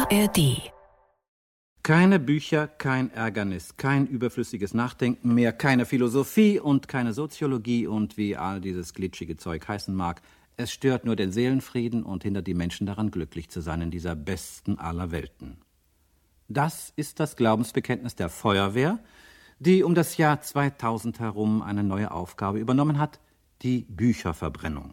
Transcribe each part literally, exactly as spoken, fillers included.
A R D. Keine Bücher, kein Ärgernis, kein überflüssiges Nachdenken mehr, keine Philosophie und keine Soziologie und wie all dieses glitschige Zeug heißen mag. Es stört nur den Seelenfrieden und hindert die Menschen daran, glücklich zu sein in dieser besten aller Welten. Das ist das Glaubensbekenntnis der Feuerwehr, die um das Jahr zweitausend herum eine neue Aufgabe übernommen hat, die Bücherverbrennung.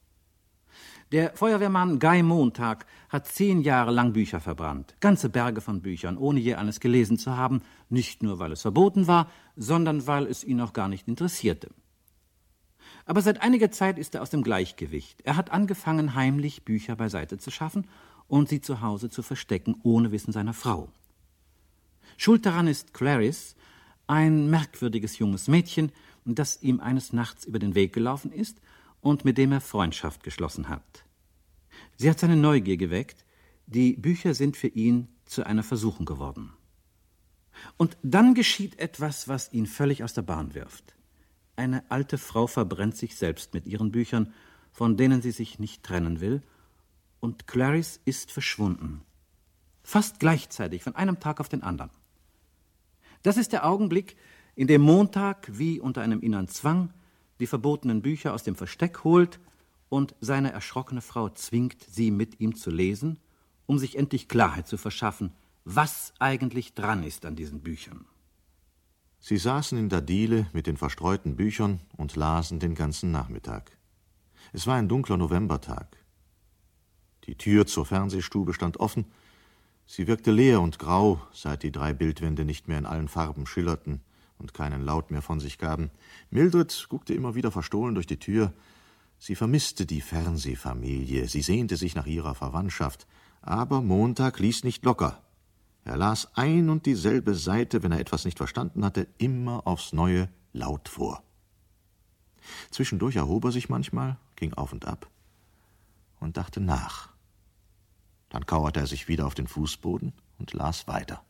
Der Feuerwehrmann Guy Montag hat zehn Jahre lang Bücher verbrannt. Ganze Berge von Büchern, ohne je eines gelesen zu haben. Nicht nur, weil es verboten war, sondern weil es ihn auch gar nicht interessierte. Aber seit einiger Zeit ist er aus dem Gleichgewicht. Er hat angefangen, heimlich Bücher beiseite zu schaffen und sie zu Hause zu verstecken, ohne Wissen seiner Frau. Schuld daran ist Clarice, ein merkwürdiges junges Mädchen, das ihm eines Nachts über den Weg gelaufen ist und mit dem er Freundschaft geschlossen hat. Sie hat seine Neugier geweckt, die Bücher sind für ihn zu einer Versuchung geworden. Und dann geschieht etwas, was ihn völlig aus der Bahn wirft. Eine alte Frau verbrennt sich selbst mit ihren Büchern, von denen sie sich nicht trennen will, und Clarice ist verschwunden. Fast gleichzeitig, von einem Tag auf den anderen. Das ist der Augenblick, in dem Montag, wie unter einem inneren Zwang, die verbotenen Bücher aus dem Versteck holt und seine erschrockene Frau zwingt, sie mit ihm zu lesen, um sich endlich Klarheit zu verschaffen, was eigentlich dran ist an diesen Büchern. Sie saßen in der Diele mit den verstreuten Büchern und lasen den ganzen Nachmittag. Es war ein dunkler Novembertag. Die Tür zur Fernsehstube stand offen. Sie wirkte leer und grau, seit die drei Bildwände nicht mehr in allen Farben schillerten und keinen Laut mehr von sich gaben. Mildred guckte immer wieder verstohlen durch die Tür. Sie vermisste die Fernsehfamilie, sie sehnte sich nach ihrer Verwandtschaft. Aber Montag ließ nicht locker. Er las ein und dieselbe Seite, wenn er etwas nicht verstanden hatte, immer aufs Neue laut vor. Zwischendurch erhob er sich manchmal, ging auf und ab und dachte nach. Dann kauerte er sich wieder auf den Fußboden und las weiter.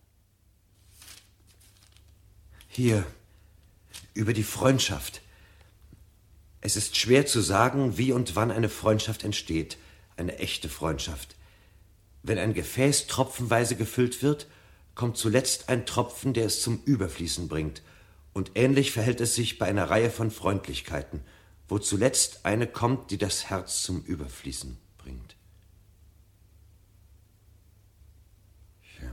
Hier, über die Freundschaft. Es ist schwer zu sagen, wie und wann eine Freundschaft entsteht, eine echte Freundschaft. Wenn ein Gefäß tropfenweise gefüllt wird, kommt zuletzt ein Tropfen, der es zum Überfließen bringt. Und ähnlich verhält es sich bei einer Reihe von Freundlichkeiten, wo zuletzt eine kommt, die das Herz zum Überfließen bringt. Ja.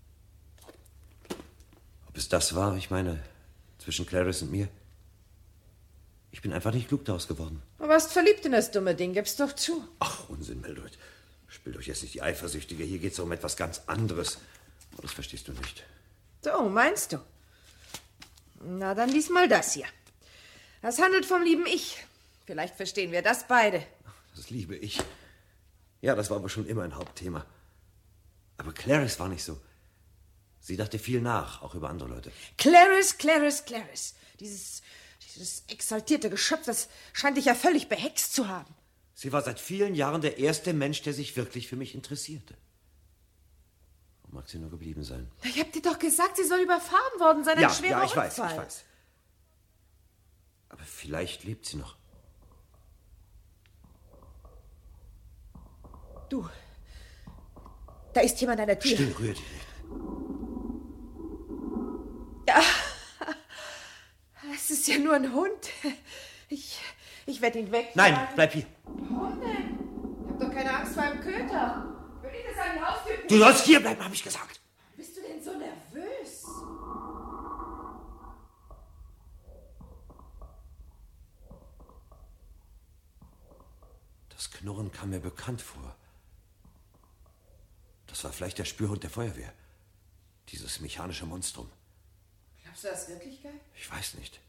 Ob es das war, ich meine, zwischen Clarice und mir? Ich bin einfach nicht klug daraus geworden. Du warst verliebt in das dumme Ding, gib's doch zu. Ach, Unsinn, Mildred. Spielt euch jetzt nicht die Eifersüchtige. Hier geht's um etwas ganz anderes. Oh, das verstehst du nicht. So, meinst du? Na, dann lies mal das hier. Das handelt vom lieben Ich. Vielleicht verstehen wir das beide. Das liebe Ich. Ja, das war aber schon immer ein Hauptthema. Aber Clarice war nicht so. Sie dachte viel nach, auch über andere Leute. Clarice, Clarice, Clarice. Dieses, dieses exaltierte Geschöpf, das scheint dich ja völlig behext zu haben. Sie war seit vielen Jahren der erste Mensch, der sich wirklich für mich interessierte. Wo mag sie nur geblieben sein? Ich hab dir doch gesagt, sie soll überfahren worden sein. Ein Ja, schwerer ja, ich weiß, Unfall. ich weiß. Aber vielleicht lebt sie noch. Du, da ist jemand an der Tür. Still, rühr dich nicht. Ja, es ist ja nur ein Hund. Ich, ich werde ihn weg. Nein, bleib hier. Warum denn? Ich hab doch keine Angst vor einem Köter. Will ich das an die Haustür? Du sollst hier bleiben, habe ich gesagt. Bist du denn so nervös? Das Knurren kam mir bekannt vor. Das war vielleicht der Spürhund der Feuerwehr. Dieses mechanische Monstrum. Glaubst du das wirklich, Guy? Ich weiß nicht.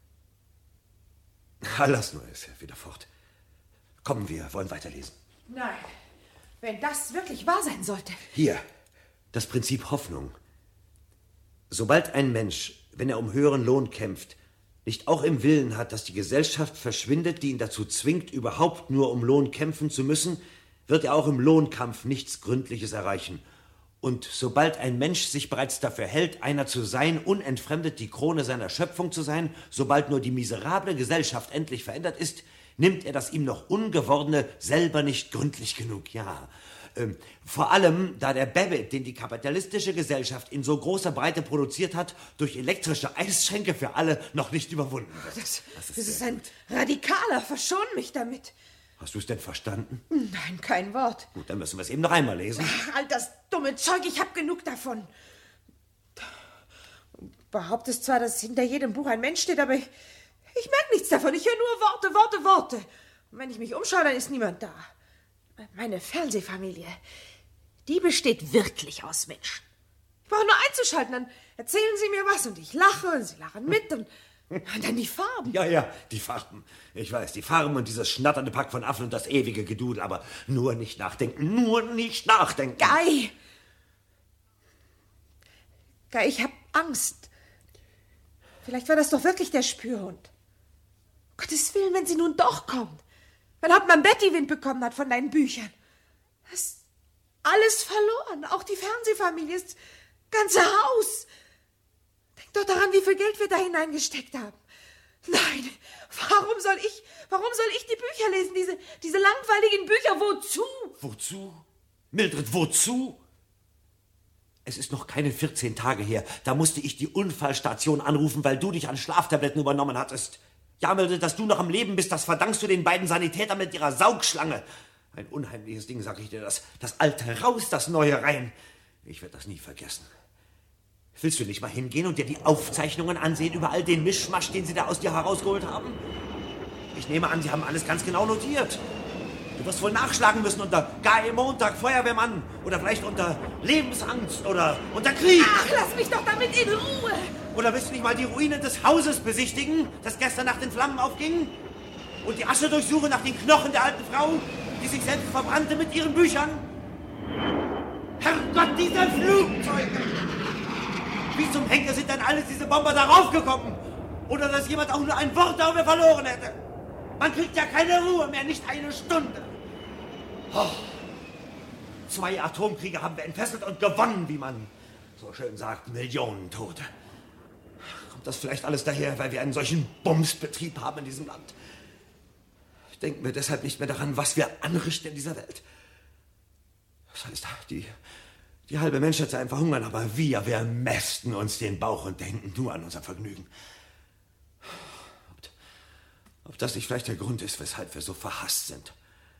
Ah, lass nur, ist ja wieder fort. Kommen, wir wollen weiterlesen. Nein, wenn das wirklich wahr sein sollte. Hier, das Prinzip Hoffnung. Sobald ein Mensch, wenn er um höheren Lohn kämpft, nicht auch im Willen hat, dass die Gesellschaft verschwindet, die ihn dazu zwingt, überhaupt nur um Lohn kämpfen zu müssen, wird er auch im Lohnkampf nichts Gründliches erreichen. Und sobald ein Mensch sich bereits dafür hält, einer zu sein, unentfremdet die Krone seiner Schöpfung zu sein, sobald nur die miserable Gesellschaft endlich verändert ist, nimmt er das ihm noch Ungewordene selber nicht gründlich genug. Ja, Ähm, vor allem, da der Babbitt, den die kapitalistische Gesellschaft in so großer Breite produziert hat, durch elektrische Eisschränke für alle noch nicht überwunden wird. Das, das ist, das ist ein Radikaler. Verschon mich damit. Hast du es denn verstanden? Nein, kein Wort. Gut, dann müssen wir es eben noch einmal lesen. Ach, all das dumme Zeug, ich hab genug davon. Du behauptest zwar, dass hinter jedem Buch ein Mensch steht, aber ich, ich merke nichts davon. Ich höre nur Worte, Worte, Worte. Und wenn ich mich umschaue, dann ist niemand da. Meine Fernsehfamilie, die besteht wirklich aus Menschen. Ich brauche nur einzuschalten, dann erzählen sie mir was und ich lache und sie lachen mit und, und dann die Farben. Ja, ja, die Farben. Ich weiß, die Farben und dieses schnatternde Pack von Affen und das ewige Gedudel, aber nur nicht nachdenken, nur nicht nachdenken. Guy! Guy, ich hab Angst. Vielleicht war das doch wirklich der Spürhund. Um Gottes Willen, wenn sie nun doch kommt. Weil Hauptmann Betty Wind bekommen hat von deinen Büchern. Das ist alles verloren. Auch die Fernsehfamilie, das ganze Haus. Denk doch daran, wie viel Geld wir da hineingesteckt haben. Nein, warum soll ich, warum soll ich die Bücher lesen? Diese, diese langweiligen Bücher, wozu? Wozu? Mildred, wozu? Es ist noch keine vierzehn Tage her. Da musste ich die Unfallstation anrufen, weil du dich an Schlaftabletten übernommen hattest. Ja, Mildred, dass du noch am Leben bist, das verdankst du den beiden Sanitätern mit ihrer Saugschlange. Ein unheimliches Ding, sag ich dir das. Das Alte raus, das Neue rein. Ich werde das nie vergessen. Willst du nicht mal hingehen und dir die Aufzeichnungen ansehen über all den Mischmasch, den sie da aus dir herausgeholt haben? Ich nehme an, sie haben alles ganz genau notiert. Du wirst wohl nachschlagen müssen unter Guy Montag, Feuerwehrmann. Oder vielleicht unter Lebensangst oder unter Krieg. Ach, lass mich doch damit in Ruhe. Oder willst du nicht mal die Ruinen des Hauses besichtigen, das gestern Nacht in Flammen aufging? Und die Asche durchsuchen nach den Knochen der alten Frau, die sich selbst verbrannte mit ihren Büchern? Herrgott, diese Flugzeuge! Wie zum Henker sind denn alle diese Bomber darauf gekommen? Oder dass jemand auch nur ein Wort darüber verloren hätte? Man kriegt ja keine Ruhe mehr, nicht eine Stunde. Oh. Zwei Atomkriege haben wir entfesselt und gewonnen, wie man so schön sagt, Millionen Tote. Kommt das vielleicht alles daher, weil wir einen solchen Bumsbetrieb haben in diesem Land? Denken wir deshalb nicht mehr daran, was wir anrichten in dieser Welt. Das heißt, die, die halbe Menschheit sei einfach hungern, aber wir, wir mästen uns den Bauch und denken nur an unser Vergnügen. Ob, ob das nicht vielleicht der Grund ist, weshalb wir so verhasst sind.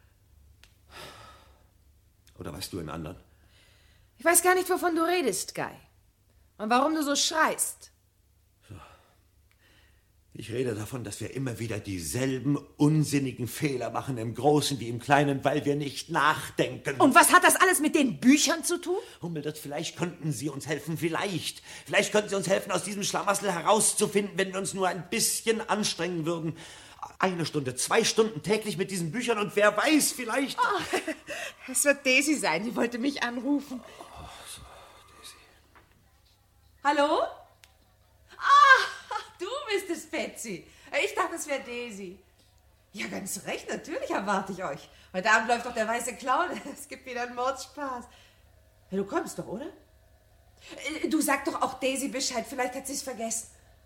Oder weißt du einen anderen? Ich weiß gar nicht, wovon du redest, Guy. Und warum du so schreist. So. Ich rede davon, dass wir immer wieder dieselben unsinnigen Fehler machen, im Großen wie im Kleinen, weil wir nicht nachdenken. Und was hat das alles mit den Büchern zu tun? Hummelt, vielleicht könnten Sie uns helfen, vielleicht. Vielleicht könnten Sie uns helfen, aus diesem Schlamassel herauszufinden, wenn wir uns nur ein bisschen anstrengen würden. Eine Stunde, zwei Stunden täglich mit diesen Büchern und wer weiß, vielleicht... Oh, es wird Daisy sein, die wollte mich anrufen. Oh, so, Daisy. Hallo? Ah, du bist es, Betsy. Ich dachte, es wäre Daisy. Ja, ganz recht, natürlich erwarte ich euch. Heute Abend läuft doch der weiße Clown. Es gibt wieder einen Mordspaß. Ja, du kommst doch, oder? Du sag doch auch Daisy Bescheid, vielleicht hat sie es vergessen.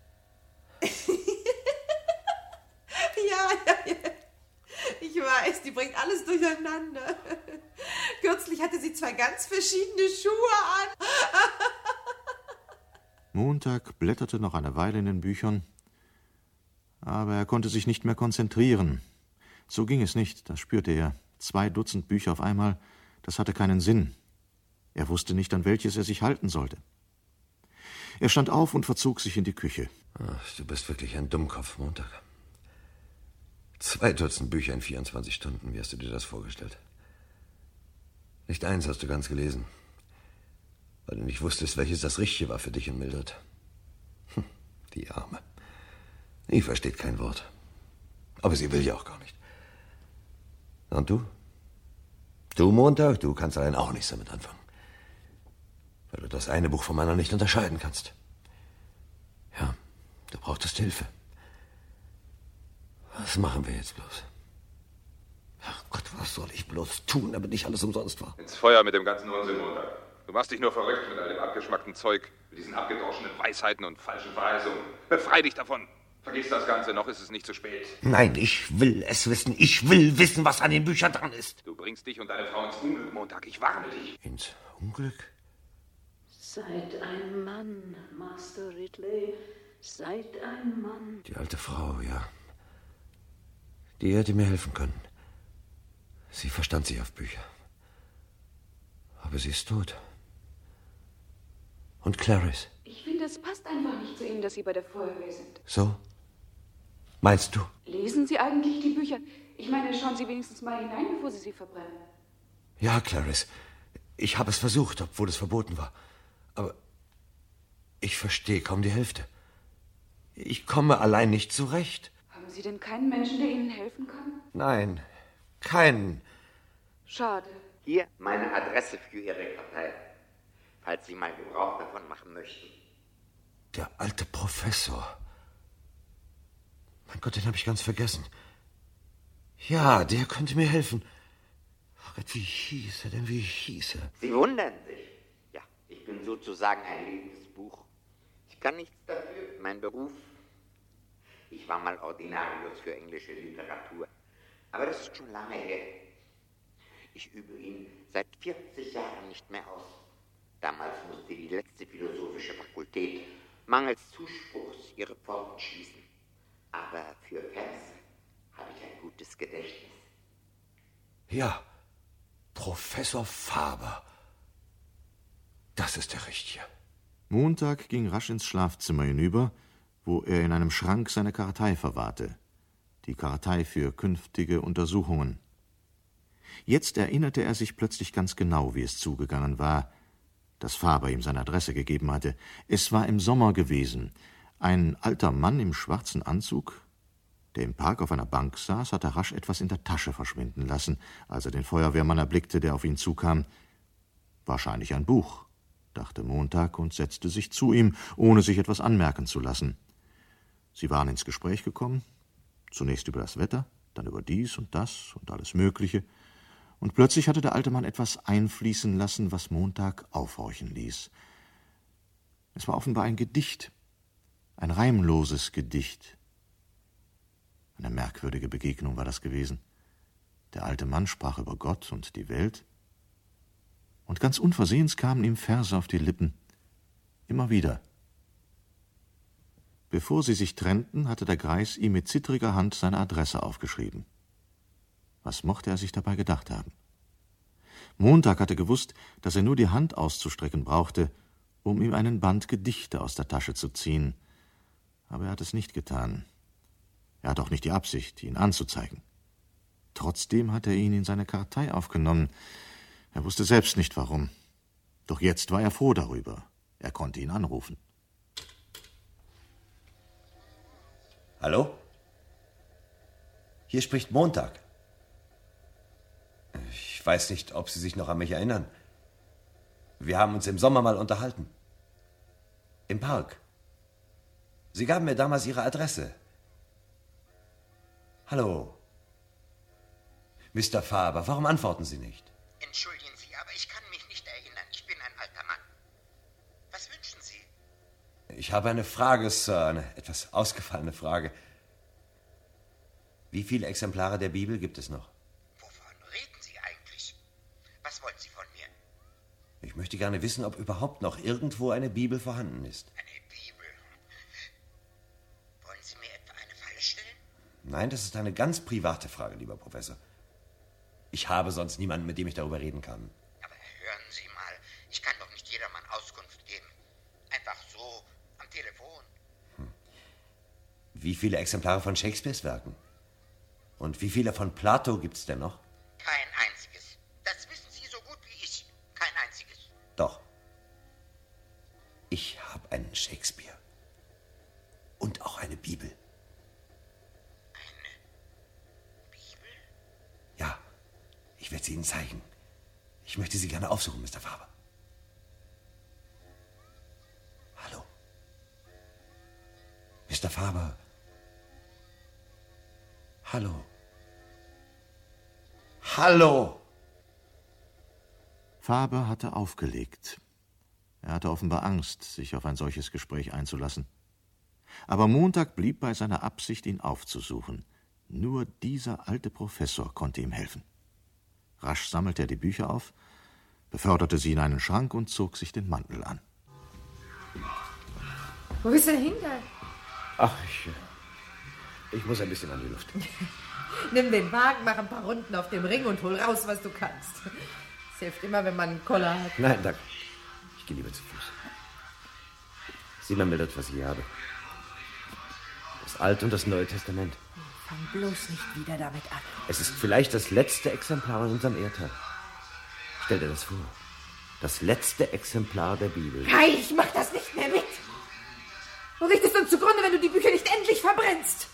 Ja, ja, ja. Ich weiß, die bringt alles durcheinander. Kürzlich hatte sie zwei ganz verschiedene Schuhe an. Montag blätterte noch eine Weile in den Büchern, aber er konnte sich nicht mehr konzentrieren. So ging es nicht, das spürte er. Zwei Dutzend Bücher auf einmal, das hatte keinen Sinn. Er wusste nicht, an welches er sich halten sollte. Er stand auf und verzog sich in die Küche. Ach, du bist wirklich ein Dummkopf, Montag. Zwei Dutzend Bücher in vierundzwanzig Stunden, wie hast du dir das vorgestellt? Nicht eins hast du ganz gelesen, weil du nicht wusstest, welches das Richtige war für dich und Mildred. Hm, die Arme. Die versteht kein Wort. Aber sie will ja auch gar nicht. Und du? Du, Montag, du kannst allein auch nichts damit anfangen. Weil du das eine Buch vom anderen nicht unterscheiden kannst. Ja, du brauchtest Hilfe. Was machen wir jetzt bloß? Ach Gott, was soll ich bloß tun, damit nicht alles umsonst war? Ins Feuer mit dem ganzen Unsinn, Montag. Du machst dich nur verrückt mit all dem abgeschmackten Zeug, mit diesen abgedroschenen Weisheiten und falschen Verheißungen. Befrei dich davon. Vergiss das Ganze, noch ist es nicht zu spät. Nein, ich will es wissen. Ich will wissen, was an den Büchern dran ist. Du bringst dich und deine Frau ins Unglück, Montag. Ich warne dich. Ins Unglück? Seid ein Mann, Master Ridley. Seid ein Mann. Die alte Frau, ja. Die hätte mir helfen können. Sie verstand sich auf Bücher. Aber sie ist tot. Und Clarice? Ich finde, es passt einfach nicht zu Ihnen, dass Sie bei der Feuerwehr sind. So? Meinst du? Lesen Sie eigentlich die Bücher? Ich meine, schauen Sie wenigstens mal hinein, bevor Sie sie verbrennen. Ja, Clarice. Ich habe es versucht, obwohl es verboten war. Aber ich verstehe kaum die Hälfte. Ich komme allein nicht zurecht. Haben Sie denn keinen Menschen, der Ihnen helfen kann? Nein, keinen. Schade. Hier meine Adresse für Ihre Kartei, falls Sie mal Gebrauch davon machen möchten. Der alte Professor. Mein Gott, den habe ich ganz vergessen. Ja, der könnte mir helfen. Ach Gott, wie hieß er denn, wie hieß er? Sie wundern sich. Ja, ich bin sozusagen ein lebendes Buch. Ich kann nichts dafür, mein Beruf. Ich war mal Ordinarius für englische Literatur. Aber das ist schon lange her. Ich übe ihn seit vierzig Jahren nicht mehr aus. Damals musste die letzte philosophische Fakultät mangels Zuspruchs ihre Pforten schließen. Aber für Verse habe ich ein gutes Gedächtnis. Ja, Professor Faber. Das ist der Richtige. Montag ging rasch ins Schlafzimmer hinüber, wo er in einem Schrank seine Kartei verwahrte. Die Kartei für künftige Untersuchungen. Jetzt erinnerte er sich plötzlich ganz genau, wie es zugegangen war, dass Faber ihm seine Adresse gegeben hatte. Es war im Sommer gewesen. Ein alter Mann im schwarzen Anzug, der im Park auf einer Bank saß, hatte rasch etwas in der Tasche verschwinden lassen, als er den Feuerwehrmann erblickte, der auf ihn zukam. Wahrscheinlich ein Buch, dachte Montag und setzte sich zu ihm, ohne sich etwas anmerken zu lassen. Sie waren ins Gespräch gekommen, zunächst über das Wetter, dann über dies und das und alles Mögliche, und plötzlich hatte der alte Mann etwas einfließen lassen, was Montag aufhorchen ließ. Es war offenbar ein Gedicht, ein reimloses Gedicht. Eine merkwürdige Begegnung war das gewesen. Der alte Mann sprach über Gott und die Welt, und ganz unversehens kamen ihm Verse auf die Lippen, immer wieder. Bevor sie sich trennten, hatte der Greis ihm mit zittriger Hand seine Adresse aufgeschrieben. Was mochte er sich dabei gedacht haben? Montag hatte gewusst, dass er nur die Hand auszustrecken brauchte, um ihm einen Band Gedichte aus der Tasche zu ziehen. Aber er hat es nicht getan. Er hat auch nicht die Absicht, ihn anzuzeigen. Trotzdem hat er ihn in seine Kartei aufgenommen. Er wusste selbst nicht, warum. Doch jetzt war er froh darüber. Er konnte ihn anrufen. Hallo? Hier spricht Montag. Ich weiß nicht, ob Sie sich noch an mich erinnern. Wir haben uns im Sommer mal unterhalten. Im Park. Sie gaben mir damals Ihre Adresse. Hallo. Mister Faber, warum antworten Sie nicht? Entschuldigen Sie, aber ich kann mich nicht erinnern. Ich bin ein alter Mann. Was wünschen Sie? Ich habe eine Frage, Sir, eine etwas ausgefallene Frage. Wie viele Exemplare der Bibel gibt es noch? Wovon reden Sie eigentlich? Was wollen Sie von mir? Ich möchte gerne wissen, ob überhaupt noch irgendwo eine Bibel vorhanden ist. Eine Bibel? Wollen Sie mir etwa eine Falle stellen? Nein, das ist eine ganz private Frage, lieber Professor. Ich habe sonst niemanden, mit dem ich darüber reden kann. Aber hören Sie mal, ich kann doch nicht jedermann Auskunft geben. Einfach so, am Telefon. Hm. Wie viele Exemplare von Shakespeares Werken? Und wie viele von Plato gibt's denn noch? Kein einziges. Das wissen Sie so gut wie ich. Kein einziges. Doch. Ich habe einen Shakespeare. Und auch eine Bibel. Eine Bibel? Ja, ich werde sie Ihnen zeigen. Ich möchte Sie gerne aufsuchen, Mister Faber. Hallo. Mister Faber. Hallo. Hallo! Faber hatte aufgelegt. Er hatte offenbar Angst, sich auf ein solches Gespräch einzulassen. Aber Montag blieb bei seiner Absicht, ihn aufzusuchen. Nur dieser alte Professor konnte ihm helfen. Rasch sammelte er die Bücher auf, beförderte sie in einen Schrank und zog sich den Mantel an. Wo bist du denn hingegangen? Ach, ich, ich muss ein bisschen an die Luft. Nimm den Wagen, mach ein paar Runden auf dem Ring und hol raus, was du kannst. Es hilft immer, wenn man einen Koller hat. Nein, danke. Ich gehe lieber zu Fuß. Sieh mal, Mildred, was ich hier habe. Das Alte und das Neue Testament. Fang bloß nicht wieder damit an. Es ist vielleicht das letzte Exemplar in unserem Erdteil. Stell dir das vor. Das letzte Exemplar der Bibel. Kai, ich mach das nicht mehr mit. Du richtest uns zugrunde, wenn du die Bücher nicht endlich verbrennst.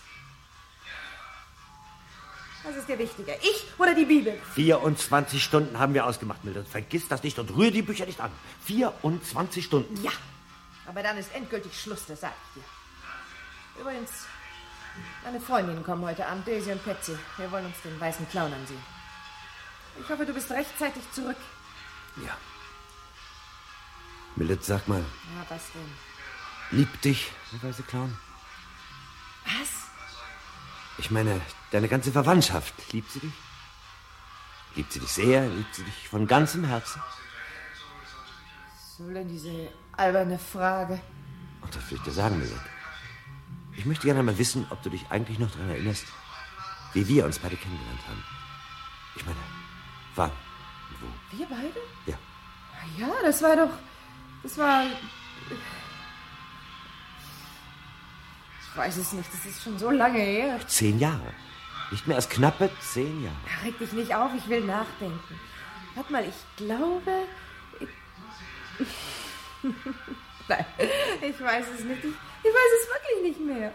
Was ist dir wichtiger, ich oder die Bibel? vierundzwanzig Stunden haben wir ausgemacht, Mildred. Vergiss das nicht und rühre die Bücher nicht an. vierundzwanzig Stunden. Ja, aber dann ist endgültig Schluss, das sag ich dir. Übrigens, meine Freundinnen kommen heute Abend, Daisy und Patsy. Wir wollen uns den weißen Clown ansehen. Ich hoffe, du bist rechtzeitig zurück. Ja. Mildred, sag mal. Ja, was denn? Liebt dich der weiße Clown? Was? Ich meine, deine ganze Verwandtschaft. Liebt sie dich? Liebt sie dich sehr? Liebt sie dich von ganzem Herzen? Was soll denn diese alberne Frage? Und das will ich dir sagen, Mildred. Ich möchte gerne mal wissen, ob du dich eigentlich noch daran erinnerst, wie wir uns beide kennengelernt haben. Ich meine, wann und wo? Wir beide? Ja. Ja, das war doch... Das war... Ich weiß es nicht, das ist schon so lange her. Zehn Jahre. Nicht mehr als knappe zehn Jahre. Reg dich nicht auf, ich will nachdenken. Warte mal, ich glaube... Ich... Nein, ich weiß es nicht. Ich, ich weiß es wirklich nicht mehr.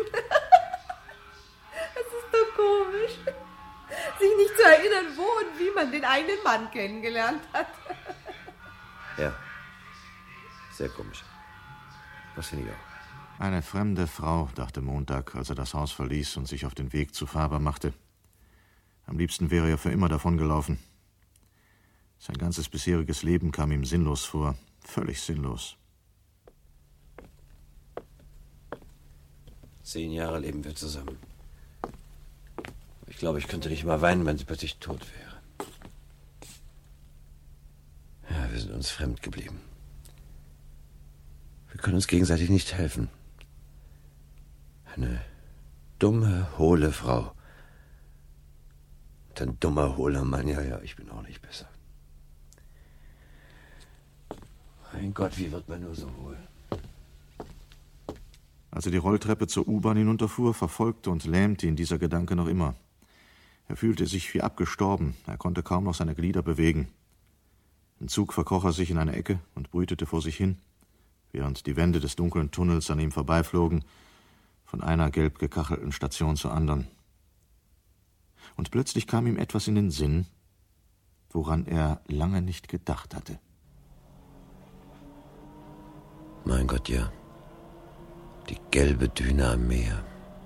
Es ist doch komisch, sich nicht zu erinnern, wo und wie man den einen Mann kennengelernt hat. Ja, sehr komisch. Das finde ich auch. Eine fremde Frau, dachte Montag, als er das Haus verließ und sich auf den Weg zu Faber machte. Am liebsten wäre er für immer davongelaufen. Sein ganzes bisheriges Leben kam ihm sinnlos vor, völlig sinnlos. Zehn Jahre leben wir zusammen. Ich glaube, ich könnte nicht mal weinen, wenn sie plötzlich tot wäre. Ja, wir sind uns fremd geblieben. Wir können uns gegenseitig nicht helfen. Eine dumme, hohle Frau. Und ein dummer, hohler Mann. Ja, ja, ich bin auch nicht besser. Mein Gott, wie wird man nur so hohl? Als er die Rolltreppe zur U-Bahn hinunterfuhr, verfolgte und lähmte ihn dieser Gedanke noch immer. Er fühlte sich wie abgestorben. Er konnte kaum noch seine Glieder bewegen. Im Zug verkroch er sich in eine Ecke und brütete vor sich hin, während die Wände des dunklen Tunnels an ihm vorbeiflogen, von einer gelb gekachelten Station zur anderen. Und plötzlich kam ihm etwas in den Sinn, woran er lange nicht gedacht hatte. Mein Gott, ja. Die gelbe Düne am Meer.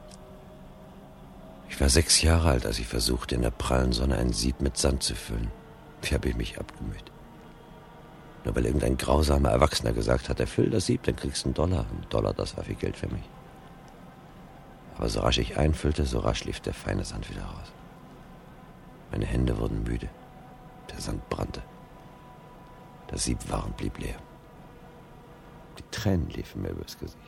Ich war sechs Jahre alt, als ich versuchte, in der prallen Sonne ein Sieb mit Sand zu füllen. Wie habe ich mich abgemüht. Nur weil irgendein grausamer Erwachsener gesagt hat, erfüll das Sieb, dann kriegst du einen Dollar. Ein Dollar, das war viel Geld für mich. Aber so rasch ich einfüllte, so rasch lief der feine Sand wieder raus. Meine Hände wurden müde. Der Sand brannte. Das Sieb war und blieb leer. Die Tränen liefen mir übers Gesicht.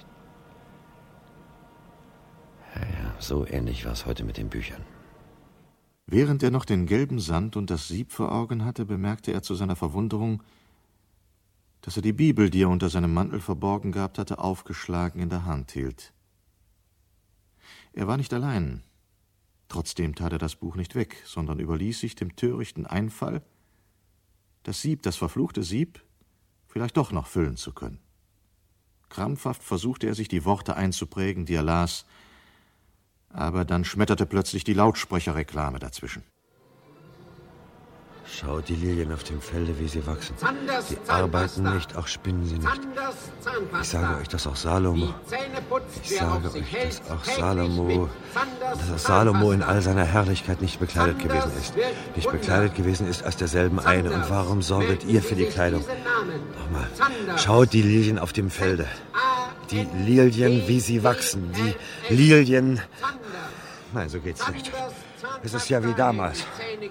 Ja, ja, so ähnlich war es heute mit den Büchern. Während er noch den gelben Sand und das Sieb vor Augen hatte, bemerkte er zu seiner Verwunderung, dass er die Bibel, die er unter seinem Mantel verborgen gehabt hatte, aufgeschlagen in der Hand hielt. Er war nicht allein. Trotzdem tat er das Buch nicht weg, sondern überließ sich dem törichten Einfall, das Sieb, das verfluchte Sieb, vielleicht doch noch füllen zu können. Krampfhaft versuchte er sich die Worte einzuprägen, die er las, aber dann schmetterte plötzlich die Lautsprecherreklame dazwischen. Schaut die Lilien auf dem Felde, wie sie wachsen. Sie arbeiten nicht, auch spinnen sie nicht. Ich sage euch, dass auch Salomo, ich sage euch, dass auch Salomo, dass auch Salomo in all seiner Herrlichkeit nicht bekleidet gewesen ist. Nicht bekleidet gewesen ist als derselben eine. Und warum sorget ihr für die Kleidung? Nochmal, schaut die Lilien auf dem Felde. Die Lilien, wie sie wachsen. Die Lilien... Nein, so geht's nicht. Es ist ja wie damals.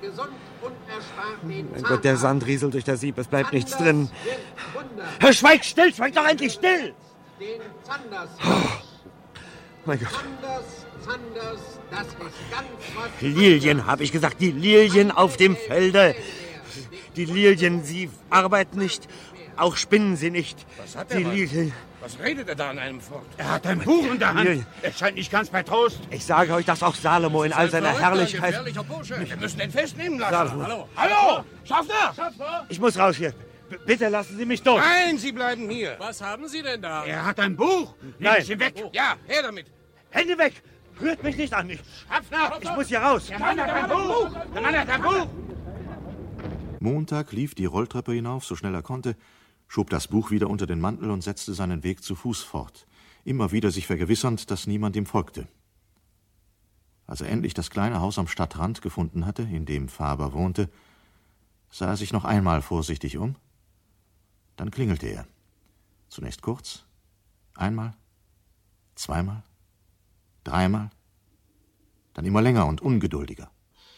Mein Gott, der Sand rieselt durch das Sieb, es bleibt nichts drin. Herr, schweig still, schweig doch endlich still! Oh, mein Gott. Lilien, habe ich gesagt, die Lilien auf dem Felde. Die Lilien, sie arbeiten nicht, auch spinnen sie nicht. Was hat die er Lilien... Was redet er da an einem fort? Er hat ein Buch in der Hand. Lilien. Er scheint nicht ganz bei Trost. Ich sage euch, dass auch Salomo in all seiner Herrlichkeit... Wir müssen ihn festnehmen lassen. Salomo. Hallo, hallo, Schaffner! Schaffner! Ich muss raus hier. B- bitte lassen Sie mich durch. Nein, Sie bleiben hier. Was haben Sie denn da? Er hat ein Buch. Nein. Sie weg. Ja, her damit. Hände weg. Rührt mich nicht an. Ich, Schaffner! ich muss hier raus. Der Mann hat ein Buch. Der Mann hat ein Buch. Montag lief die Rolltreppe hinauf, so schnell er konnte, schob das Buch wieder unter den Mantel und setzte seinen Weg zu Fuß fort, immer wieder sich vergewissernd, dass niemand ihm folgte. Als er endlich das kleine Haus am Stadtrand gefunden hatte, in dem Faber wohnte, sah er sich noch einmal vorsichtig um. Dann klingelte er. Zunächst kurz, einmal, zweimal, dreimal, dann immer länger und ungeduldiger.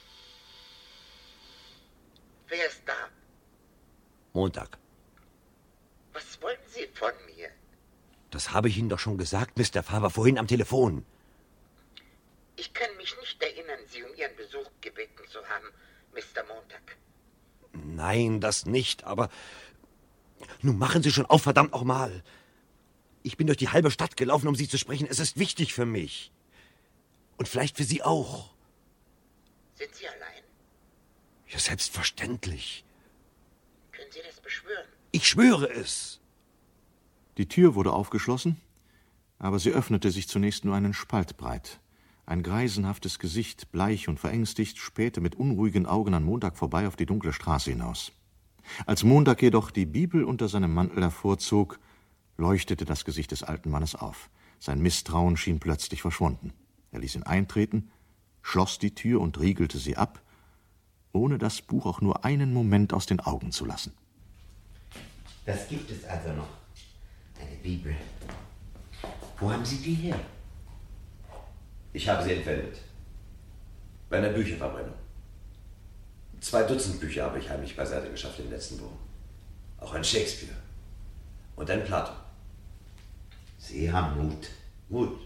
Wer ist da? Montag. Was wollen Sie von mir? Das habe ich Ihnen doch schon gesagt, Mister Faber, vorhin am Telefon. Ich kann mich nicht erinnern, Sie um Ihren Besuch gebeten zu haben, Mister Montag. Nein, das nicht, aber... Nun machen Sie schon auf, verdammt nochmal. Ich bin durch die halbe Stadt gelaufen, um Sie zu sprechen. Es ist wichtig für mich. Und vielleicht für Sie auch. Sind Sie allein? Ja, selbstverständlich. Können Sie das beschwören? Ich schwöre es. Die Tür wurde aufgeschlossen, aber sie öffnete sich zunächst nur einen Spalt breit. Ein greisenhaftes Gesicht, bleich und verängstigt, spähte mit unruhigen Augen an Montag vorbei auf die dunkle Straße hinaus. Als Montag jedoch die Bibel unter seinem Mantel hervorzog, leuchtete das Gesicht des alten Mannes auf. Sein Misstrauen schien plötzlich verschwunden. Er ließ ihn eintreten, schloss die Tür und riegelte sie ab, ohne das Buch auch nur einen Moment aus den Augen zu lassen. Das gibt es also noch. Eine Bibel. Wo haben Sie die her? Ich habe sie entwendet. Bei einer Bücherverbrennung. Zwei Dutzend Bücher habe ich heimlich beiseite geschafft in den letzten Wochen. Auch ein Shakespeare. Und ein Plato. Sie haben Mut. Mut?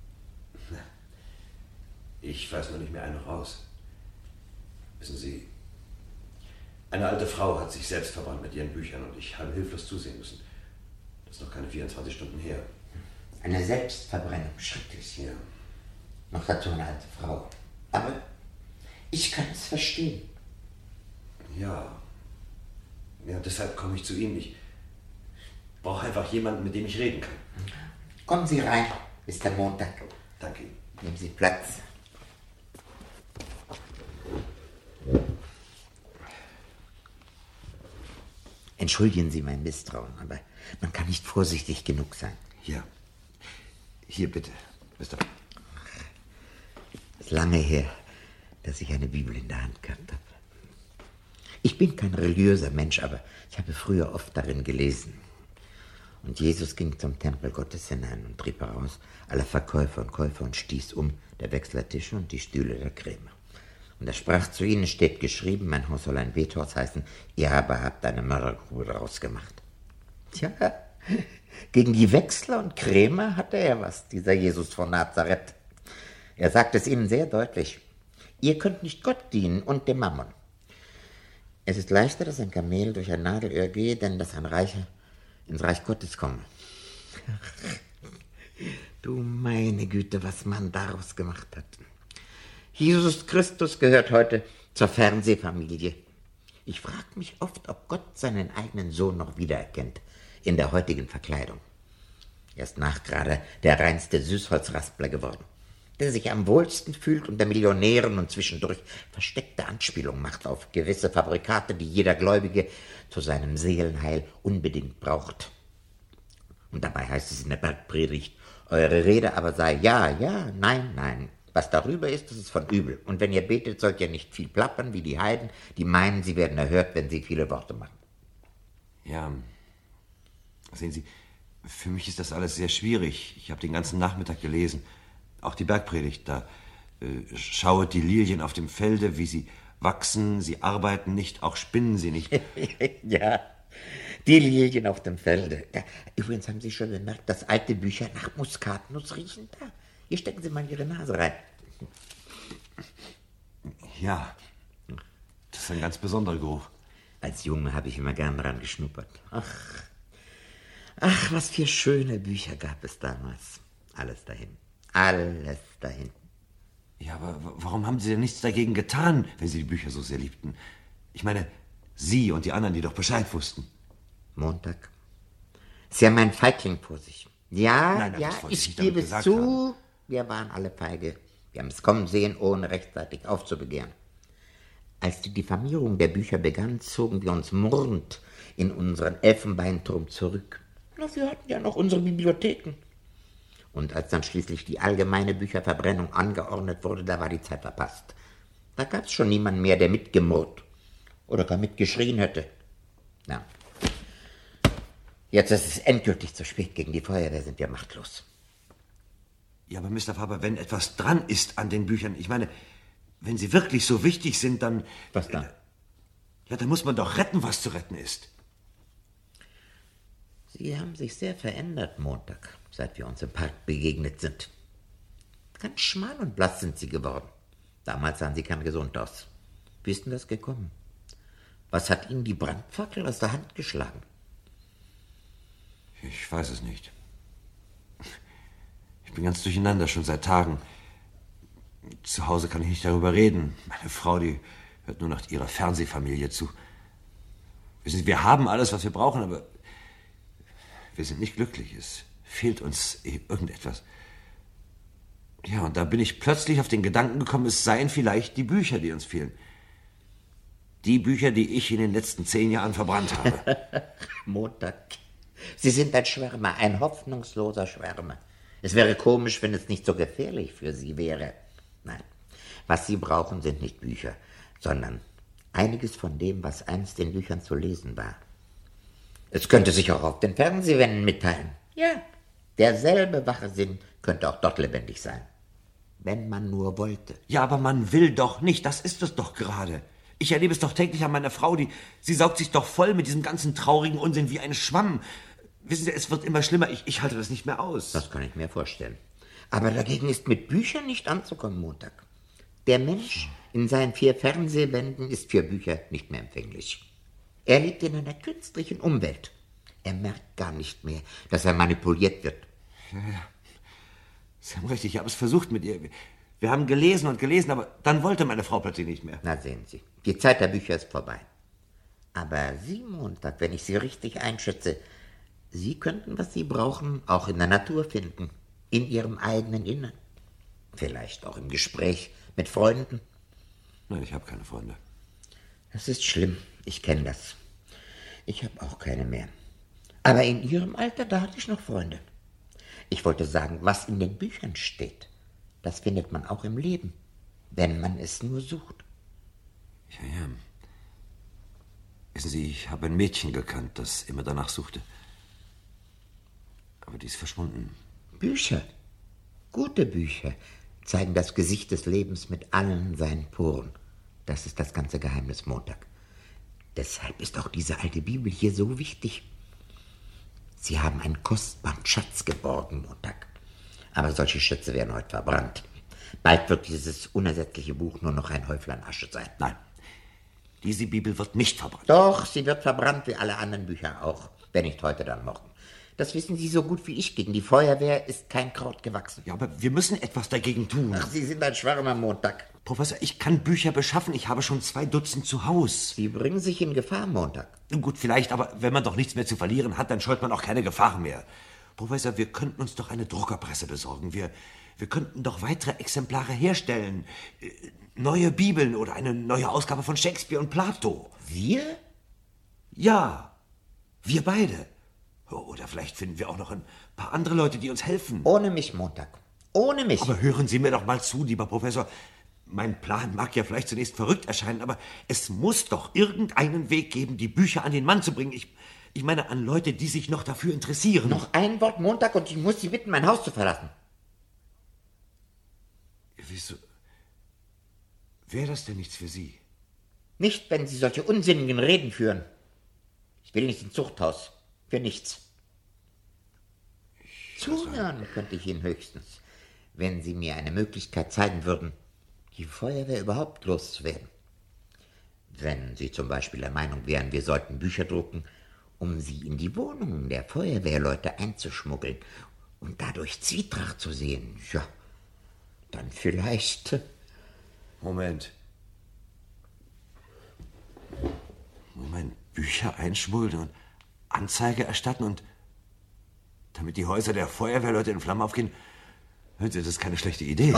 Ich weiß noch nicht mehr einen raus. Wissen Sie, eine alte Frau hat sich selbst verbrannt mit ihren Büchern und ich habe hilflos zusehen müssen. Das ist noch keine vierundzwanzig Stunden her. Eine Selbstverbrennung, schrecklich. Ja. Noch dazu eine alte Frau. Aber ich kann es verstehen. Ja. Ja, deshalb komme ich zu Ihnen. Ich brauche einfach jemanden, mit dem ich reden kann. Kommen Sie rein, Mister Montag. Danke Ihnen. Nehmen Sie Platz. Entschuldigen Sie mein Misstrauen, aber man kann nicht vorsichtig genug sein. Hier. Hier bitte, Mister Es ist lange her, dass ich eine Bibel in der Hand gehabt habe. Ich bin kein religiöser Mensch, aber ich habe früher oft darin gelesen. Und Jesus ging zum Tempel Gottes hinein und trieb heraus alle Verkäufer und Käufer und stieß um der Wechslertische und die Stühle der Krämer. Und er sprach zu ihnen, steht geschrieben, mein Haus soll ein Bethaus heißen, ihr aber habt eine Mördergrube daraus gemacht. Tja, gegen die Wechsler und Krämer hatte er was, dieser Jesus von Nazareth. Er sagt es ihnen sehr deutlich, ihr könnt nicht Gott dienen und dem Mammon. Es ist leichter, dass ein Kamel durch ein Nadelöhr gehe, denn dass ein Reicher ins Reich Gottes komme. Du meine Güte, was man daraus gemacht hat. Jesus Christus gehört heute zur Fernsehfamilie. Ich frage mich oft, ob Gott seinen eigenen Sohn noch wiedererkennt in der heutigen Verkleidung. Er ist nachgerade der reinste Süßholzraspler geworden, der sich am wohlsten fühlt unter Millionären und zwischendurch versteckte Anspielungen macht auf gewisse Fabrikate, die jeder Gläubige zu seinem Seelenheil unbedingt braucht. Und dabei heißt es in der Bergpredigt, eure Rede aber sei ja, ja, nein, nein. Was darüber ist, das ist von übel. Und wenn ihr betet, sollt ihr nicht viel plappern wie die Heiden, die meinen, sie werden erhört, wenn sie viele Worte machen. Ja, sehen Sie, Für mich ist das alles sehr schwierig. Ich habe den ganzen Nachmittag gelesen. Auch die Bergpredigt. Da äh, schauet die Lilien auf dem Felde, wie sie wachsen. Sie arbeiten nicht, auch spinnen sie nicht. Ja, die Lilien auf dem Felde. Ja, übrigens haben Sie schon bemerkt, dass alte Bücher nach Muskatnuss riechen. Da, hier stecken Sie mal Ihre Nase rein. Ja, das ist ein ganz besonderer Geruch. Als Junge habe ich immer gern dran geschnuppert. Ach, ach, was für schöne Bücher gab es damals. Alles dahin, alles dahin. Ja, aber warum haben Sie denn nichts dagegen getan, wenn Sie die Bücher so sehr liebten? Ich meine, Sie und die anderen, die doch Bescheid wussten. Montag. Sie haben einen Feigling vor sich. Ja, Nein, nein, ja, das wollte ich ich nicht damit gebe es gesagt zu, haben. wir waren alle feige. Wir haben es kommen sehen, ohne rechtzeitig aufzubegehren. Als die Diffamierung der Bücher begann, zogen wir uns murrend in unseren Elfenbeinturm zurück. Na, wir hatten ja noch unsere Bibliotheken. Und als dann schließlich die allgemeine Bücherverbrennung angeordnet wurde, da war die Zeit verpasst. Da gab es schon niemanden mehr, der mitgemurrt oder gar mitgeschrien hätte. Na, jetzt ist es endgültig zu spät. Gegen die Feuerwehr sind wir machtlos. Ja, aber Mister Faber, wenn etwas dran ist an den Büchern, ich meine, wenn sie wirklich so wichtig sind, dann... Was dann? Ja, dann muss man doch retten, was zu retten ist. Sie haben sich sehr verändert, Montag, seit wir uns im Park begegnet sind. Ganz schmal und blass sind Sie geworden. Damals sahen Sie ganz gesund aus. Wie ist denn das gekommen? Was hat Ihnen die Brandfackel aus der Hand geschlagen? Ich weiß es nicht. Ich bin ganz durcheinander, schon seit Tagen. Zu Hause kann ich nicht darüber reden. Meine Frau, die hört nur noch ihrer Fernsehfamilie zu. Wissen Sie, wir haben alles, was wir brauchen, aber wir sind nicht glücklich. Es fehlt uns irgendetwas. Ja, und da bin ich plötzlich auf den Gedanken gekommen, es seien vielleicht die Bücher, die uns fehlen. Die Bücher, die ich in den letzten zehn Jahren verbrannt habe. Montag. Sie sind ein Schwärmer, ein hoffnungsloser Schwärmer. Es wäre komisch, wenn es nicht so gefährlich für Sie wäre. Nein, was Sie brauchen, sind nicht Bücher, sondern einiges von dem, was einst in Büchern zu lesen war. Es könnte sich auch auf den Fernsehwänden mitteilen. Ja, derselbe wache Sinn könnte auch dort lebendig sein. Wenn man nur wollte. Ja, aber man will doch nicht, das ist es doch gerade. Ich erlebe es doch täglich an meiner Frau, die, sie saugt sich doch voll mit diesem ganzen traurigen Unsinn wie ein Schwamm. Wissen Sie, es wird immer schlimmer, ich, ich halte das nicht mehr aus. Das kann ich mir vorstellen. Aber dagegen ist mit Büchern nicht anzukommen, Montag. Der Mensch in seinen vier Fernsehwänden ist für Bücher nicht mehr empfänglich. Er lebt in einer künstlichen Umwelt. Er merkt gar nicht mehr, dass er manipuliert wird. Ja, ja. Sie haben recht, ich habe es versucht mit ihr. Wir haben gelesen und gelesen, aber dann wollte meine Frau plötzlich nicht mehr. Na, sehen Sie, die Zeit der Bücher ist vorbei. Aber Sie, Montag, wenn ich Sie richtig einschätze, Sie könnten, was Sie brauchen, auch in der Natur finden. In Ihrem eigenen Innern. Vielleicht auch im Gespräch mit Freunden. Nein, ich habe keine Freunde. Das ist schlimm, ich kenne das. Ich habe auch keine mehr. Aber in Ihrem Alter, da hatte ich noch Freunde. Ich wollte sagen, was in den Büchern steht, das findet man auch im Leben, wenn man es nur sucht. Ja, ja. Wissen Sie, ich habe ein Mädchen gekannt, das immer danach suchte. Aber die ist verschwunden. Bücher, gute Bücher, zeigen das Gesicht des Lebens mit allen seinen Poren. Das ist das ganze Geheimnis, Montag. Deshalb ist auch diese alte Bibel hier so wichtig. Sie haben einen kostbaren Schatz geborgen, Montag. Aber solche Schätze werden heute verbrannt. Bald wird dieses unersetzliche Buch nur noch ein Häuflein Asche sein. Nein, diese Bibel wird nicht verbrannt. Doch, sie wird verbrannt wie alle anderen Bücher auch. Wenn nicht heute, dann morgen. Das wissen Sie so gut wie ich. Gegen die Feuerwehr ist kein Kraut gewachsen. Ja, aber wir müssen etwas dagegen tun. Ach, Sie sind ein Schwärmer, Montag. Professor, ich kann Bücher beschaffen. Ich habe schon zwei Dutzend zu Haus. Sie bringen sich in Gefahr, Montag. Gut, vielleicht, aber wenn man doch nichts mehr zu verlieren hat, dann scheut man auch keine Gefahr mehr. Professor, wir könnten uns doch eine Druckerpresse besorgen. Wir, wir könnten doch weitere Exemplare herstellen. Neue Bibeln oder eine neue Ausgabe von Shakespeare und Plato. Wir? Ja, wir beide. Oder vielleicht finden wir auch noch ein paar andere Leute, die uns helfen. Ohne mich, Montag. Ohne mich. Aber hören Sie mir doch mal zu, lieber Professor. Mein Plan mag ja vielleicht zunächst verrückt erscheinen, aber es muss doch irgendeinen Weg geben, die Bücher an den Mann zu bringen. Ich, Ich meine an Leute, die sich noch dafür interessieren. Noch ein Wort Montag und ich muss Sie bitten, mein Haus zu verlassen. Wieso? Wäre das denn nichts für Sie? Nicht, wenn Sie solche unsinnigen Reden führen. Ich will nicht ins Zuchthaus. Für nichts. Zuhören könnte ich Ihnen höchstens, wenn Sie mir eine Möglichkeit zeigen würden, die Feuerwehr überhaupt loszuwerden. Wenn Sie zum Beispiel der Meinung wären, wir sollten Bücher drucken, um sie in die Wohnungen der Feuerwehrleute einzuschmuggeln und dadurch Zwietracht zu sehen, ja, dann vielleicht... Moment. Moment, Bücher einschmuggeln und Anzeige erstatten und damit die Häuser der Feuerwehrleute in Flammen aufgehen, das ist keine schlechte Idee.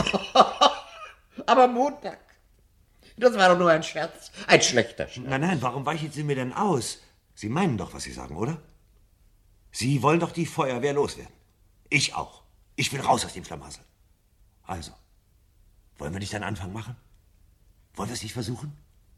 Aber Montag, das war doch nur ein Scherz, ein schlechter Scherz. Nein, nein, warum weichen Sie mir denn aus? Sie meinen doch, was Sie sagen, oder? Sie wollen doch die Feuerwehr loswerden. Ich auch. Ich will raus aus dem Schlamassel. Also, wollen wir nicht einen Anfang machen? Wollen wir es nicht versuchen?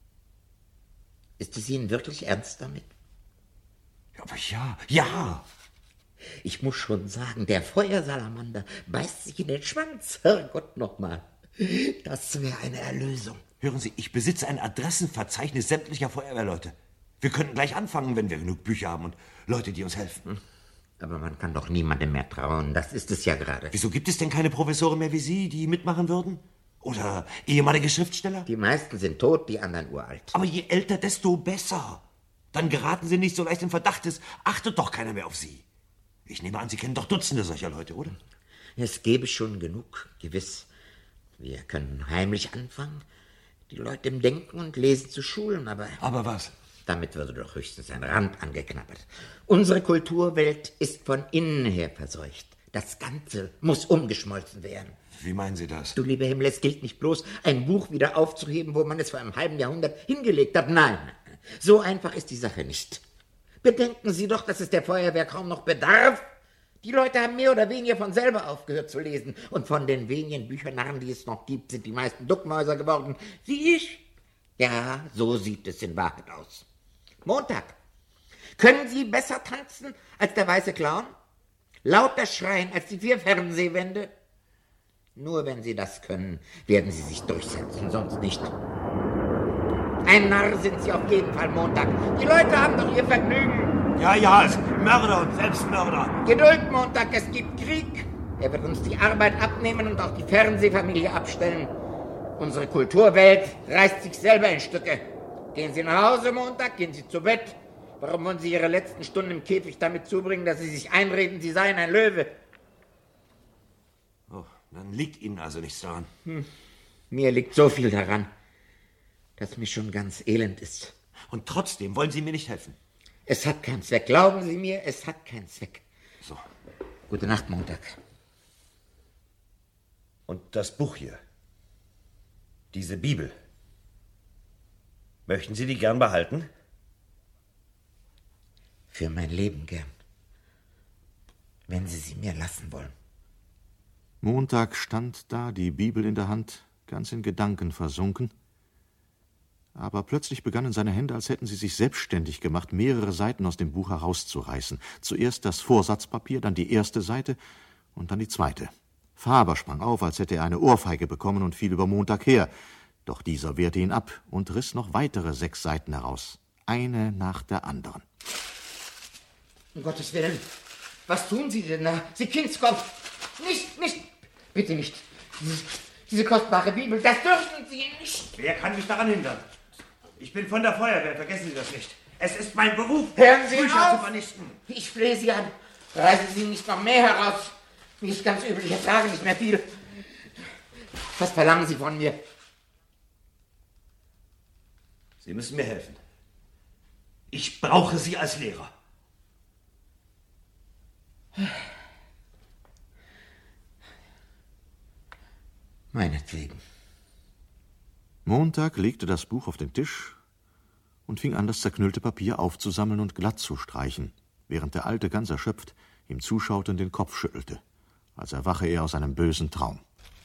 Ist es Ihnen wirklich ernst damit? Ja, aber ja, ja. Ich muss schon sagen, der Feuersalamander beißt sich in den Schwanz. Herrgott nochmal. Das wäre eine Erlösung. Hören Sie, ich besitze ein Adressenverzeichnis sämtlicher Feuerwehrleute. Wir könnten gleich anfangen, wenn wir genug Bücher haben und Leute, die uns helfen. Aber man kann doch niemandem mehr trauen. Das ist es ja gerade. Wieso gibt es denn keine Professoren mehr wie Sie, die mitmachen würden? Oder ehemalige Schriftsteller? Die meisten sind tot, die anderen uralt. Aber je älter, desto besser. Dann geraten Sie nicht so leicht in Verdacht. Es achtet doch keiner mehr auf Sie. Ich nehme an, Sie kennen doch Dutzende solcher Leute, oder? Es gäbe schon genug, gewiss. Wir können heimlich anfangen, die Leute im Denken und Lesen zu schulen, aber... Aber was? Damit würde doch höchstens ein Rand angeknabbert. Unsere Kulturwelt ist von innen her verseucht. Das Ganze muss umgeschmolzen werden. Wie meinen Sie das? Du lieber Himmel, es gilt nicht bloß, ein Buch wieder aufzuheben, wo man es vor einem halben Jahrhundert hingelegt hat. Nein, so einfach ist die Sache nicht. Bedenken Sie doch, dass es der Feuerwehr kaum noch bedarf. Die Leute haben mehr oder weniger von selber aufgehört zu lesen. Und von den wenigen Büchernarren, die es noch gibt, sind die meisten Duckmäuser geworden. Wie ich. Ja, so sieht es in Wahrheit aus. Montag. Können Sie besser tanzen als der weiße Clown? Lauter schreien als die vier Fernsehwände? Nur wenn Sie das können, werden Sie sich durchsetzen, sonst nicht. Ein Narr sind Sie auf jeden Fall Montag. Die Leute haben doch ihr Vergnügen. Ja, ja, es Mörder und Selbstmörder. Geduld, Montag, es gibt Krieg. Er wird uns die Arbeit abnehmen und auch die Fernsehfamilie abstellen. Unsere Kulturwelt reißt sich selber in Stücke. Gehen Sie nach Hause, Montag, gehen Sie zu Bett. Warum wollen Sie Ihre letzten Stunden im Käfig damit zubringen, dass Sie sich einreden, Sie seien ein Löwe? Oh, dann liegt Ihnen also nichts daran. Hm. Mir liegt so viel daran, dass mir schon ganz elend ist. Und trotzdem wollen Sie mir nicht helfen? Es hat keinen Zweck. Glauben Sie mir, es hat keinen Zweck. So. Gute Nacht, Montag. Und das Buch hier, diese Bibel, möchten Sie die gern behalten? Für mein Leben gern. Wenn Sie sie mir lassen wollen. Montag stand da, die Bibel in der Hand, ganz in Gedanken versunken. Aber plötzlich begannen seine Hände, als hätten sie sich selbstständig gemacht, mehrere Seiten aus dem Buch herauszureißen. Zuerst das Vorsatzpapier, dann die erste Seite und dann die zweite. Faber sprang auf, als hätte er eine Ohrfeige bekommen und fiel über Montag her. Doch dieser wehrte ihn ab und riss noch weitere sechs Seiten heraus. Eine nach der anderen. Um Gottes Willen, was tun Sie denn da? Sie Kindskopf! Nicht, nicht, bitte nicht. Diese, diese kostbare Bibel, das dürfen Sie nicht. Wer kann mich daran hindern? Ich bin von der Feuerwehr, vergessen Sie das nicht. Es ist mein Beruf, Hören Sie Bücher auf. zu vernichten. Ich flehe Sie an. Reißen Sie nicht noch mehr heraus. Mir ist ganz übel, ich ertrage nicht mehr viel. Was verlangen Sie von mir? Sie müssen mir helfen. Ich brauche Sie als Lehrer. Meinetwegen. Montag legte das Buch auf den Tisch und fing an, das zerknüllte Papier aufzusammeln und glatt zu streichen, während der Alte ganz erschöpft ihm zuschaute und den Kopf schüttelte, als erwache er aus einem bösen Traum.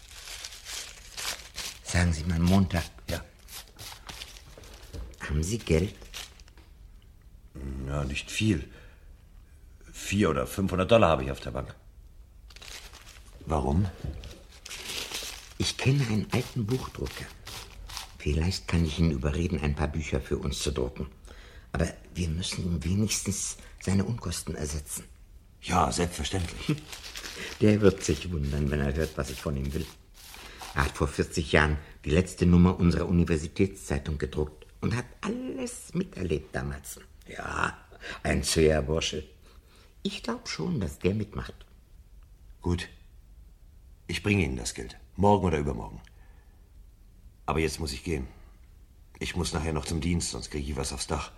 Sagen Sie mal, Montag. Ja. Haben Sie Geld? Ja, nicht viel. Vier oder fünfhundert Dollar habe ich auf der Bank. Warum? Ich kenne einen alten Buchdrucker. Vielleicht kann ich ihn überreden, ein paar Bücher für uns zu drucken. Aber wir müssen ihm wenigstens seine Unkosten ersetzen. Ja, selbstverständlich. Der wird sich wundern, wenn er hört, was ich von ihm will. Er hat vor vierzig Jahren die letzte Nummer unserer Universitätszeitung gedruckt und hat alles miterlebt damals. Ja, ein zäher Bursche. Ich glaube schon, dass der mitmacht. Gut. Ich bringe Ihnen das Geld. Morgen oder übermorgen. Aber jetzt muss ich gehen. Ich muss nachher noch zum Dienst, sonst kriege ich was aufs Dach.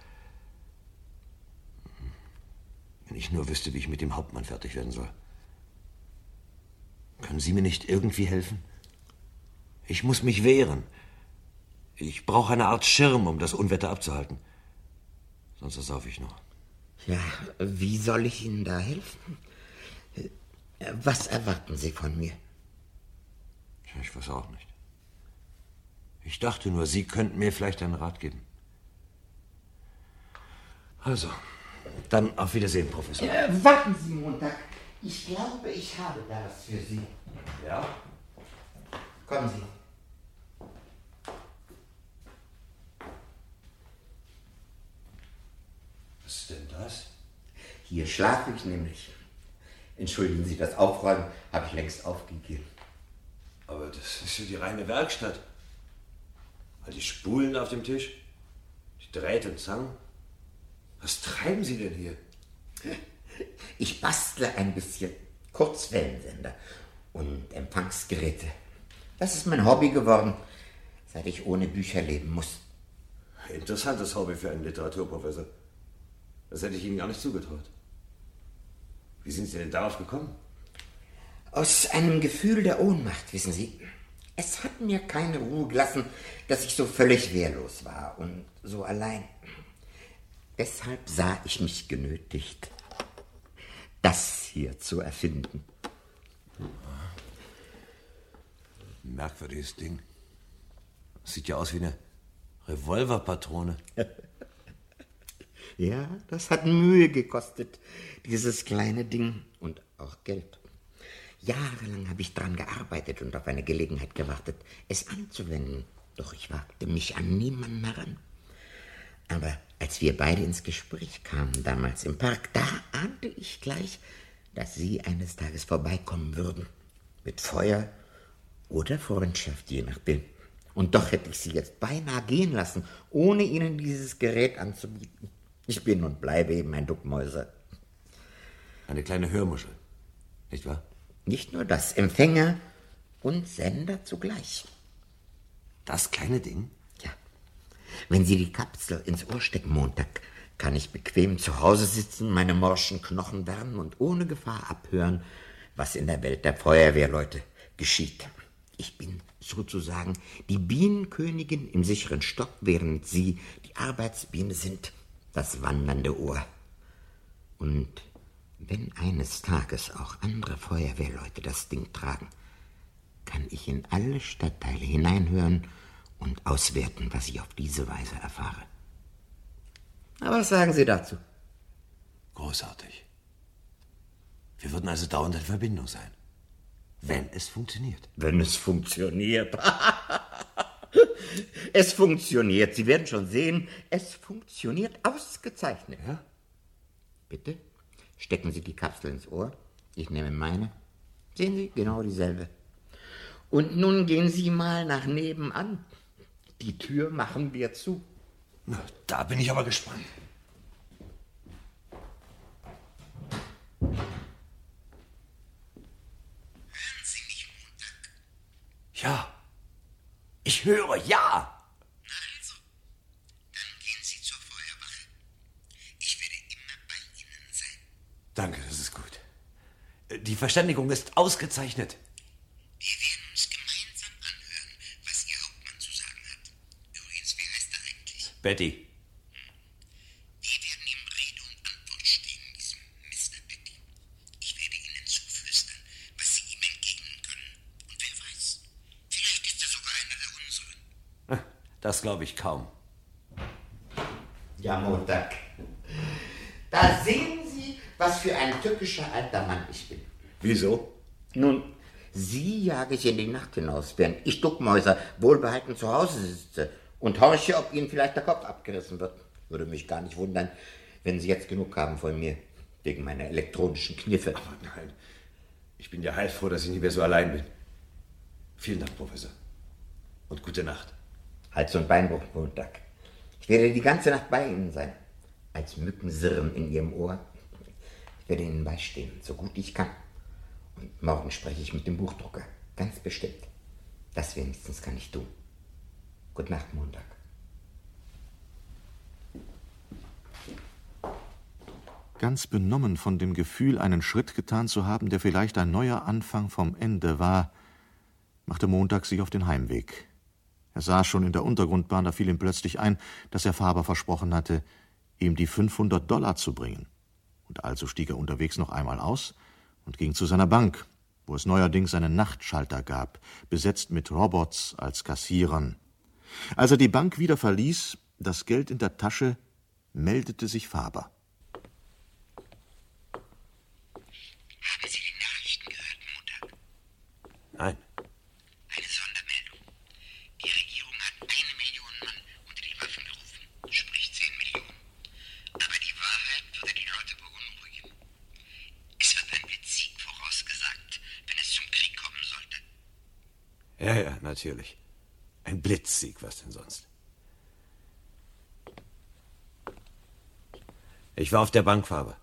Wenn ich nur wüsste, wie ich mit dem Hauptmann fertig werden soll. Können Sie mir nicht irgendwie helfen? Ich muss mich wehren. Ich brauche eine Art Schirm, um das Unwetter abzuhalten. Sonst versaufe ich noch. Ja, wie soll ich Ihnen da helfen? Was erwarten Sie von mir? Ich weiß auch nicht. Ich dachte nur, Sie könnten mir vielleicht einen Rat geben. Also, dann auf Wiedersehen, Professor. Äh, warten Sie, Montag. Ich glaube, ich habe da was für Sie. Ja? Kommen Sie. Was ist denn das? Hier schlafe ich nämlich. Entschuldigen Sie, das Aufräumen habe ich längst aufgegeben. Aber das ist ja die reine Werkstatt. All die Spulen auf dem Tisch, die Drähte und Zangen. Was treiben Sie denn hier? Ich bastle ein bisschen Kurzwellensender und Empfangsgeräte. Das ist mein Hobby geworden, seit ich ohne Bücher leben muss. Interessantes Hobby für einen Literaturprofessor. Das hätte ich Ihnen gar nicht zugetraut. Wie sind Sie denn darauf gekommen? Aus einem Gefühl der Ohnmacht, wissen Sie. Es hat mir keine Ruhe gelassen, dass ich so völlig wehrlos war und so allein. Deshalb sah ich mich genötigt, das hier zu erfinden. Ein merkwürdiges Ding. Sieht ja aus wie eine Revolverpatrone. Ja, das hat Mühe gekostet, dieses kleine Ding, und auch Geld. Jahrelang habe ich daran gearbeitet und auf eine Gelegenheit gewartet, es anzuwenden. Doch ich wagte mich an niemanden heran. Aber als wir beide ins Gespräch kamen, damals im Park, da ahnte ich gleich, dass Sie eines Tages vorbeikommen würden. Mit Feuer oder Freundschaft, je nachdem. Und doch hätte ich Sie jetzt beinahe gehen lassen, ohne Ihnen dieses Gerät anzubieten. Ich bin und bleibe eben ein Duckmäuser. Eine kleine Hörmuschel, nicht wahr? Nicht nur das, Empfänger und Sender zugleich. Das kleine Ding? Ja. Wenn Sie die Kapsel ins Ohr stecken, Montag, kann ich bequem zu Hause sitzen, meine morschen Knochen wärmen und ohne Gefahr abhören, was in der Welt der Feuerwehrleute geschieht. Ich bin sozusagen die Bienenkönigin im sicheren Stock, während Sie die Arbeitsbiene sind, das wandernde Ohr. Und wenn eines Tages auch andere Feuerwehrleute das Ding tragen, kann ich in alle Stadtteile hineinhören und auswerten, was ich auf diese Weise erfahre. Aber was sagen Sie dazu? Großartig. Wir würden also dauernd in Verbindung sein. Wenn es funktioniert. Wenn es funktioniert. Es funktioniert. Sie werden schon sehen, es funktioniert ausgezeichnet. Ja? Bitte, stecken Sie die Kapsel ins Ohr. Ich nehme meine. Sehen Sie, genau dieselbe. Und nun gehen Sie mal nach nebenan. Die Tür machen wir zu. Na, da bin ich aber gespannt. Hören Sie mich, Montag? Ja. Ich höre, ja. Na also, dann gehen Sie zur Feuerwache. Ich werde immer bei Ihnen sein. Danke, das ist gut. Die Verständigung ist ausgezeichnet. Wir werden uns gemeinsam anhören, was Ihr Hauptmann zu sagen hat. Übrigens, wie heißt er eigentlich? Betty. Wir werden ihm Rede und Antwort stehen, diesem Mister Betty. Ich werde Ihnen zuflüstern, was Sie ihm entgegnen können. Und wer weiß, vielleicht ist er sogar einer der unseren. Das glaube ich kaum. Ja, Montag. Da sehen Sie, was für ein tückischer alter Mann ich bin. Wieso? Nun, Sie jage ich in die Nacht hinaus, während ich Duckmäuser wohlbehalten zu Hause sitze und horche, ob Ihnen vielleicht der Kopf abgerissen wird. Würde mich gar nicht wundern, wenn Sie jetzt genug haben von mir, wegen meiner elektronischen Kniffe. Aber nein, ich bin ja heilfroh, dass ich nicht mehr so allein bin. Vielen Dank, Professor. Und gute Nacht. Hals- und Beinbruch, Montag. Ich werde die ganze Nacht bei Ihnen sein, als Mückensirren in Ihrem Ohr. Ich werde Ihnen beistehen, so gut ich kann. Und morgen spreche ich mit dem Buchdrucker, ganz bestimmt. Das wenigstens kann ich tun. Gute Nacht, Montag. Ganz benommen von dem Gefühl, einen Schritt getan zu haben, der vielleicht ein neuer Anfang vom Ende war, machte Montag sich auf den Heimweg. Er saß schon in der Untergrundbahn, da fiel ihm plötzlich ein, dass er Faber versprochen hatte, ihm die fünfhundert Dollar zu bringen. Und also stieg er unterwegs noch einmal aus und ging zu seiner Bank, wo es neuerdings einen Nachtschalter gab, besetzt mit Robots als Kassierern. Als er die Bank wieder verließ, das Geld in der Tasche, meldete sich Faber. Haben Sie die Nachrichten gehört, Montag? Nein. Eine Sondermeldung. Die Regierung hat eine Million Mann unter die Waffen gerufen, sprich zehn Millionen. Aber die Wahrheit würde die Leute beunruhigen. Es wird ein Blitzsieg vorausgesagt, wenn es zum Krieg kommen sollte. Ja, ja, natürlich. Ein Blitzsieg, was denn sonst? Ich war auf der Bank, Faber.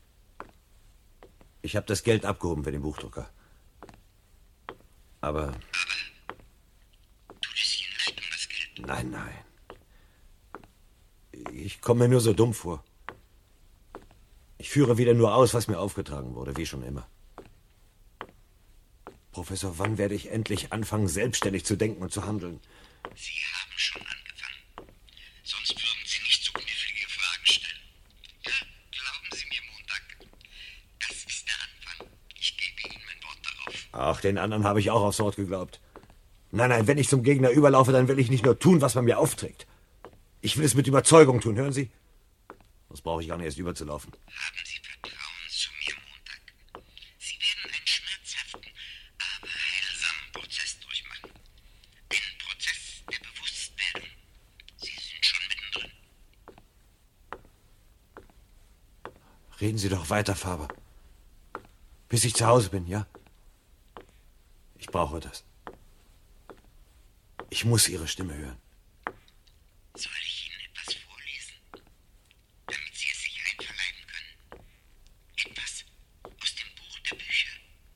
Ich habe das Geld abgehoben für den Buchdrucker. Aber... Aber tut es Ihnen leid um das Geld? Nein, nein. Ich komme mir nur so dumm vor. Ich führe wieder nur aus, was mir aufgetragen wurde, wie schon immer. Professor, wann werde ich endlich anfangen, selbstständig zu denken und zu handeln? Sie haben schon angefangen. Sonst würden Sie nicht so knifflige Fragen stellen. Ja, glauben Sie mir, Montag. Das ist der Anfang. Ich gebe Ihnen mein Wort darauf. Ach, den anderen habe ich auch aufs Wort geglaubt. Nein, nein, wenn ich zum Gegner überlaufe, dann will ich nicht nur tun, was man mir aufträgt. Ich will es mit Überzeugung tun, hören Sie? Sonst brauche ich gar nicht erst überzulaufen. Haben Sie Vertrauen zu mir, Montag. Sie werden einen schmerzhaften, aber heilsamen Prozess durchmachen. Einen Prozess der Bewusstwerdung. Sie sind schon mittendrin. Reden Sie doch weiter, Faber. Bis ich zu Hause bin, ja? Ich brauche das. Ich muss Ihre Stimme hören. Soll ich Ihnen etwas vorlesen, damit Sie es sich einverleiben können? Etwas aus dem Buch der Bücher?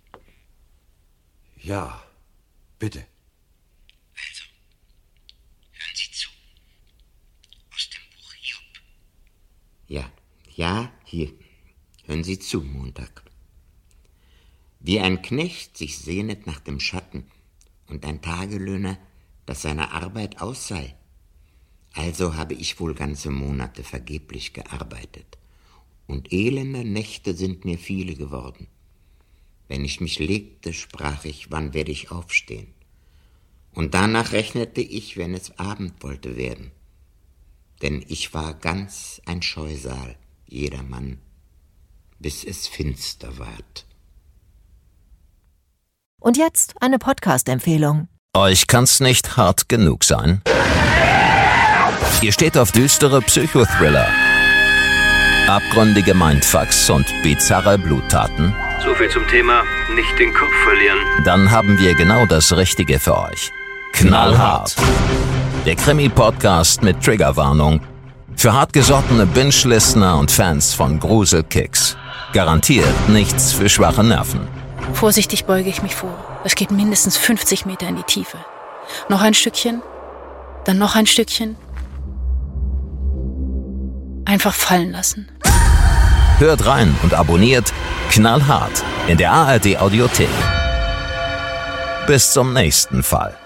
Ja, bitte. Also, hören Sie zu. Aus dem Buch Hiob. Ja, ja, hier. Hören Sie zu, Montag. Wie ein Knecht sich sehnet nach dem Schatten und ein Tagelöhner, dass seine Arbeit aus sei. Also habe ich wohl ganze Monate vergeblich gearbeitet. Und elende Nächte sind mir viele geworden. Wenn ich mich legte, sprach ich, wann werde ich aufstehen? Und danach rechnete ich, wenn es Abend wollte werden. Denn ich war ganz ein Scheusal, jedermann, bis es finster ward. Und jetzt eine Podcast-Empfehlung. Euch kann's nicht hart genug sein? Ihr steht auf düstere Psychothriller, abgründige Mindfucks und bizarre Bluttaten? So viel zum Thema nicht den Kopf verlieren. Dann haben wir genau das Richtige für euch. Knallhart. Der Krimi-Podcast mit Triggerwarnung. Für hartgesottene Binge-Listener und Fans von Gruselkicks. Garantiert nichts für schwache Nerven. Vorsichtig beuge ich mich vor. Es geht mindestens fünfzig Meter in die Tiefe. Noch ein Stückchen, dann noch ein Stückchen. Einfach fallen lassen. Hört rein und abonniert Knallhart in der A R D Audiothek. Bis zum nächsten Fall.